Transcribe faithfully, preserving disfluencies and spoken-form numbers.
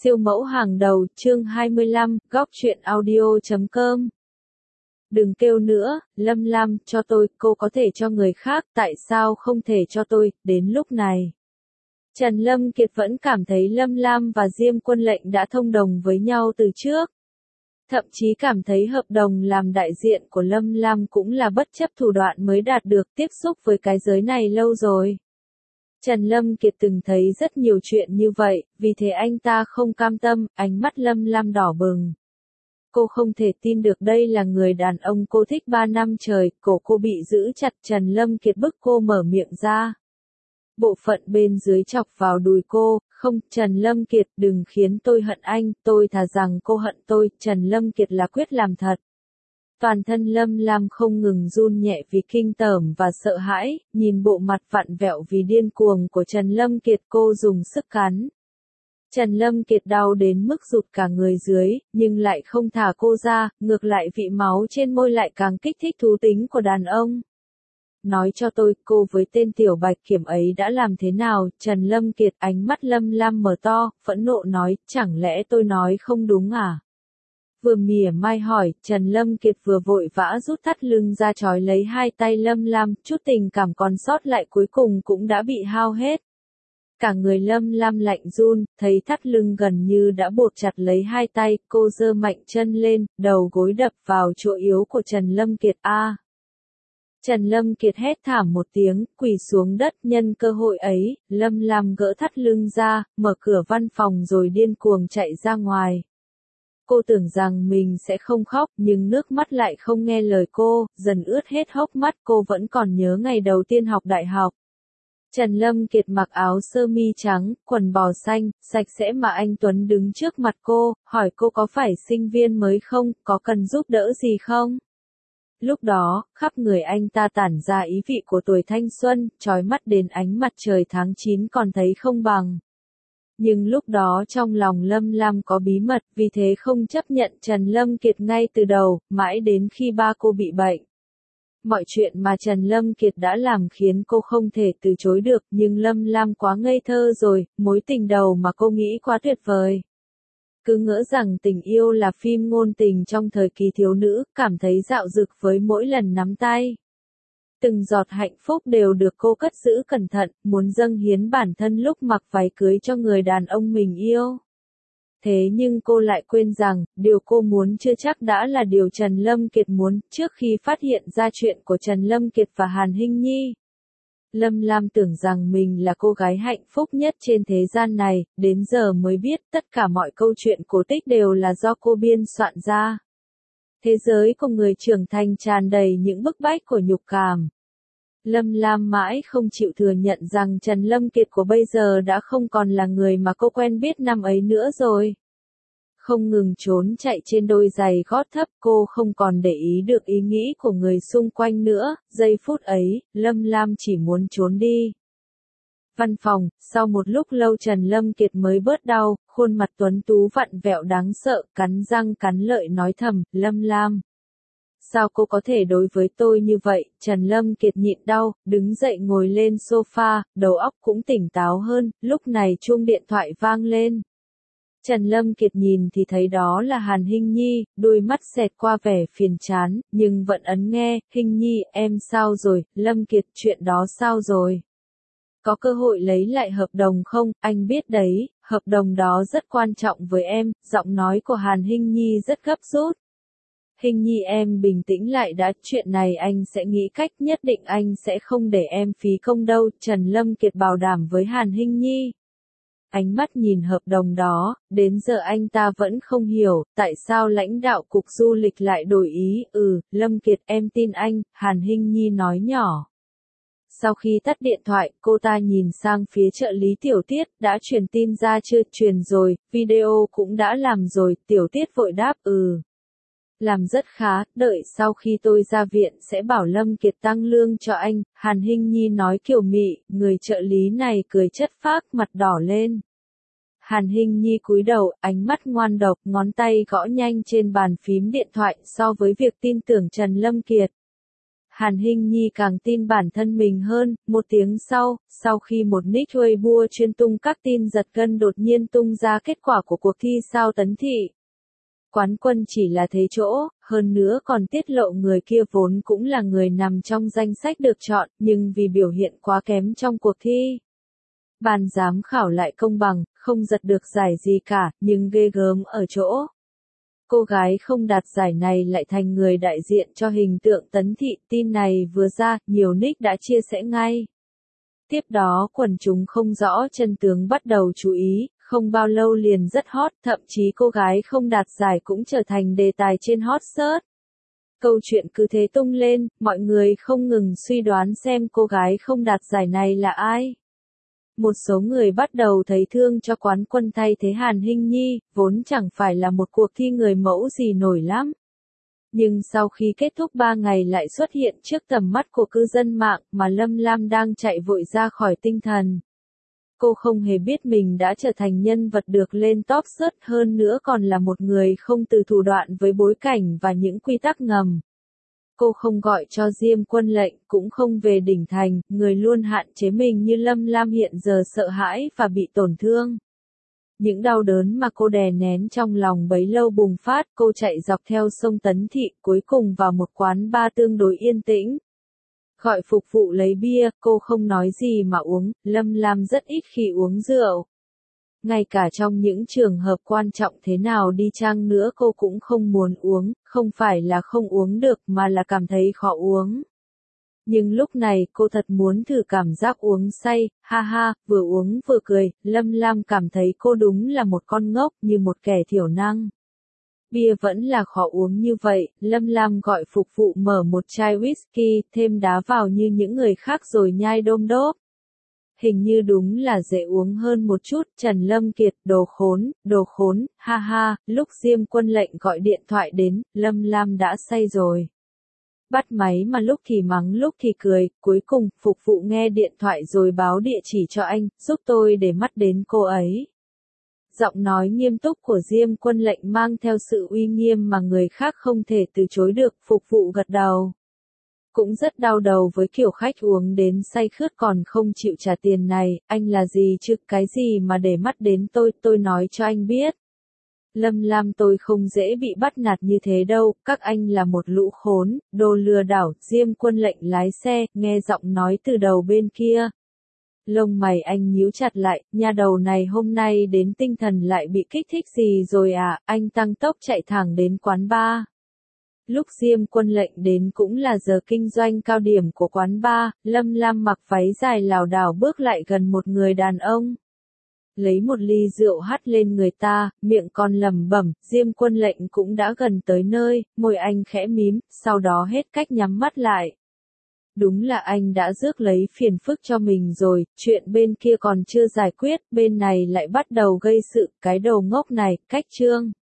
Siêu mẫu hàng đầu, chương hai mươi lăm, góc truyện audio chấm com. Đừng kêu nữa, Lâm Lam, cho tôi, cô có thể cho người khác, tại sao không thể cho tôi, đến lúc này. Trần Lâm Kiệt vẫn cảm thấy Lâm Lam và Diêm Quân Lệnh đã thông đồng với nhau từ trước. Thậm chí cảm thấy hợp đồng làm đại diện của Lâm Lam cũng là bất chấp thủ đoạn mới đạt được, tiếp xúc với cái giới này lâu rồi. Trần Lâm Kiệt từng thấy rất nhiều chuyện như vậy, vì thế anh ta không cam tâm, ánh mắt Lâm Lam đỏ bừng. Cô không thể tin được đây là người đàn ông cô thích ba năm trời, cổ cô bị giữ chặt. Trần Lâm Kiệt bức cô mở miệng ra. Bộ phận bên dưới chọc vào đùi cô, không, Trần Lâm Kiệt, đừng khiến tôi hận anh, tôi thà rằng cô hận tôi. Trần Lâm Kiệt là quyết làm thật. Toàn thân Lâm Lam không ngừng run nhẹ vì kinh tởm và sợ hãi, nhìn bộ mặt vặn vẹo vì điên cuồng của Trần Lâm Kiệt, cô dùng sức cắn. Trần Lâm Kiệt đau đến mức rụt cả người dưới, nhưng lại không thả cô ra, ngược lại vị máu trên môi lại càng kích thích thú tính của đàn ông. Nói cho tôi, cô với tên tiểu bạch kiểm ấy đã làm thế nào? Trần Lâm Kiệt, ánh mắt Lâm Lam mở to, phẫn nộ nói, chẳng lẽ tôi nói không đúng à? Vừa mỉa mai hỏi, Trần Lâm Kiệt vừa vội vã rút thắt lưng ra trói lấy hai tay Lâm Lam, chút tình cảm còn sót lại cuối cùng cũng đã bị hao hết. Cả người Lâm Lam lạnh run, thấy thắt lưng gần như đã buộc chặt lấy hai tay, cô giơ mạnh chân lên, đầu gối đập vào chỗ yếu của Trần Lâm Kiệt. A! À. Trần Lâm Kiệt hét thảm một tiếng, quỳ xuống đất. Nhân cơ hội ấy, Lâm Lam gỡ thắt lưng ra, mở cửa văn phòng rồi điên cuồng chạy ra ngoài. Cô tưởng rằng mình sẽ không khóc, nhưng nước mắt lại không nghe lời cô, dần ướt hết hốc mắt. Cô vẫn còn nhớ ngày đầu tiên học đại học. Trần Lâm Kiệt mặc áo sơ mi trắng, quần bò xanh, sạch sẽ mà anh Tuấn đứng trước mặt cô, hỏi cô có phải sinh viên mới không, có cần giúp đỡ gì không? Lúc đó, khắp người anh ta tản ra ý vị của tuổi thanh xuân, chói mắt đến ánh mặt trời tháng chín còn thấy không bằng. Nhưng lúc đó trong lòng Lâm Lam có bí mật, vì thế không chấp nhận Trần Lâm Kiệt ngay từ đầu, mãi đến khi ba cô bị bệnh. Mọi chuyện mà Trần Lâm Kiệt đã làm khiến cô không thể từ chối được, nhưng Lâm Lam quá ngây thơ rồi, mối tình đầu mà cô nghĩ quá tuyệt vời. Cứ ngỡ rằng tình yêu là phim ngôn tình trong thời kỳ thiếu nữ, cảm thấy dạo dực với mỗi lần nắm tay. Từng giọt hạnh phúc đều được cô cất giữ cẩn thận, muốn dâng hiến bản thân lúc mặc váy cưới cho người đàn ông mình yêu. Thế nhưng cô lại quên rằng, điều cô muốn chưa chắc đã là điều Trần Lâm Kiệt muốn. Trước khi phát hiện ra chuyện của Trần Lâm Kiệt và Hàn Hinh Nhi, Lâm Lam tưởng rằng mình là cô gái hạnh phúc nhất trên thế gian này, đến giờ mới biết tất cả mọi câu chuyện cổ tích đều là do cô biên soạn ra. Thế giới của người trưởng thành tràn đầy những bức bách của nhục cảm. Lâm Lam mãi không chịu thừa nhận rằng Trần Lâm Kiệt của bây giờ đã không còn là người mà cô quen biết năm ấy nữa rồi. Không ngừng trốn chạy trên đôi giày gót thấp, cô không còn để ý được ý nghĩ của người xung quanh nữa. Giây phút ấy, Lâm Lam chỉ muốn trốn đi. Văn phòng, sau một lúc lâu Trần Lâm Kiệt mới bớt đau, khuôn mặt tuấn tú vặn vẹo đáng sợ, cắn răng cắn lợi nói thầm, Lâm Lam. Sao cô có thể đối với tôi như vậy? Trần Lâm Kiệt nhịn đau, đứng dậy ngồi lên sofa, đầu óc cũng tỉnh táo hơn. Lúc này chuông điện thoại vang lên. Trần Lâm Kiệt nhìn thì thấy đó là Hàn Hinh Nhi, đôi mắt xẹt qua vẻ phiền chán, nhưng vẫn ấn nghe. Hinh Nhi, em sao rồi? Lâm Kiệt, chuyện đó sao rồi? Có cơ hội lấy lại hợp đồng không? Anh biết đấy, hợp đồng đó rất quan trọng với em. Giọng nói của Hàn Hinh Nhi rất gấp rút. Hinh Nhi, em bình tĩnh lại đã, chuyện này anh sẽ nghĩ cách, nhất định anh sẽ không để em phí công đâu. Trần Lâm Kiệt bảo đảm với Hàn Hinh Nhi. Ánh mắt nhìn hợp đồng đó, đến giờ anh ta vẫn không hiểu, tại sao lãnh đạo cục du lịch lại đổi ý. Ừ, Lâm Kiệt, em tin anh, Hàn Hinh Nhi nói nhỏ. Sau khi tắt điện thoại, cô ta nhìn sang phía trợ lý Tiểu Tiết, đã truyền tin ra chưa? Truyền rồi, video cũng đã làm rồi. Tiểu Tiết vội đáp, ừ. Làm rất khá, đợi sau khi tôi ra viện sẽ bảo Lâm Kiệt tăng lương cho anh. Hàn Hinh Nhi nói kiều mị, người trợ lý này cười chất phác, mặt đỏ lên. Hàn Hinh Nhi cúi đầu, ánh mắt ngoan độc, ngón tay gõ nhanh trên bàn phím điện thoại so với việc tin tưởng Trần Lâm Kiệt. Hàn Hinh Nhi càng tin bản thân mình hơn, một tiếng sau, sau khi một nick Weibo chuyên tung các tin giật gân đột nhiên tung ra kết quả của cuộc thi sao Tấn Thị. Quán quân chỉ là thế chỗ, hơn nữa còn tiết lộ người kia vốn cũng là người nằm trong danh sách được chọn, nhưng vì biểu hiện quá kém trong cuộc thi. Ban giám khảo lại công bằng, không giật được giải gì cả, nhưng ghê gớm ở chỗ. Cô gái không đạt giải này lại thành người đại diện cho hình tượng Tấn Thị, tin này vừa ra, nhiều nick đã chia sẻ ngay. Tiếp đó quần chúng không rõ chân tướng bắt đầu chú ý, không bao lâu liền rất hot, thậm chí cô gái không đạt giải cũng trở thành đề tài trên hot search. Câu chuyện cứ thế tung lên, mọi người không ngừng suy đoán xem cô gái không đạt giải này là ai. Một số người bắt đầu thấy thương cho quán quân thay thế Hàn Hinh Nhi, vốn chẳng phải là một cuộc thi người mẫu gì nổi lắm. Nhưng sau khi kết thúc ba ngày lại xuất hiện trước tầm mắt của cư dân mạng mà Lâm Lam đang chạy vội ra khỏi tinh thần. Cô không hề biết mình đã trở thành nhân vật được lên top search, hơn nữa còn là một người không từ thủ đoạn với bối cảnh và những quy tắc ngầm. Cô không gọi cho Diêm Quân Lệnh, cũng không về đỉnh thành, người luôn hạn chế mình như Lâm Lam hiện giờ sợ hãi và bị tổn thương. Những đau đớn mà cô đè nén trong lòng bấy lâu bùng phát, cô chạy dọc theo sông Tấn Thị, cuối cùng vào một quán bar tương đối yên tĩnh. Gọi phục vụ lấy bia, cô không nói gì mà uống, Lâm Lam rất ít khi uống rượu. Ngay cả trong những trường hợp quan trọng thế nào đi chăng nữa cô cũng không muốn uống, không phải là không uống được mà là cảm thấy khó uống. Nhưng lúc này cô thật muốn thử cảm giác uống say, ha ha, vừa uống vừa cười, Lâm Lam cảm thấy cô đúng là một con ngốc như một kẻ thiểu năng. Bia vẫn là khó uống như vậy, Lâm Lam gọi phục vụ mở một chai whisky, thêm đá vào như những người khác rồi nhai đôm đốp. Hình như đúng là dễ uống hơn một chút, Trần Lâm Kiệt, đồ khốn, đồ khốn, ha ha, lúc Diêm Quân Lệnh gọi điện thoại đến, Lâm Lam đã say rồi. Bắt máy mà lúc thì mắng lúc thì cười, cuối cùng, phục vụ nghe điện thoại rồi báo địa chỉ cho anh, giúp tôi để mắt đến cô ấy. Giọng nói nghiêm túc của Diêm Quân Lệnh mang theo sự uy nghiêm mà người khác không thể từ chối được, phục vụ gật đầu. Cũng rất đau đầu với kiểu khách uống đến say khướt còn không chịu trả tiền này, anh là gì chứ, cái gì mà để mắt đến tôi, tôi nói cho anh biết. Lâm Lam tôi không dễ bị bắt nạt như thế đâu, các anh là một lũ khốn, đồ lừa đảo, Diêm Quân Lệnh lái xe, nghe giọng nói từ đầu bên kia. Lông mày anh nhíu chặt lại, nhà đầu này hôm nay đến tinh thần lại bị kích thích gì rồi à, anh tăng tốc chạy thẳng đến quán bar. Lúc Diêm Quân Lệnh đến cũng là giờ kinh doanh cao điểm của quán bar, Lâm Lam mặc váy dài lảo đảo bước lại gần một người đàn ông. Lấy một ly rượu hắt lên người ta, miệng còn lẩm bẩm, Diêm Quân Lệnh cũng đã gần tới nơi, môi anh khẽ mím, sau đó hết cách nhắm mắt lại. Đúng là anh đã rước lấy phiền phức cho mình rồi, chuyện bên kia còn chưa giải quyết, bên này lại bắt đầu gây sự, cái đầu ngốc này, cách trương.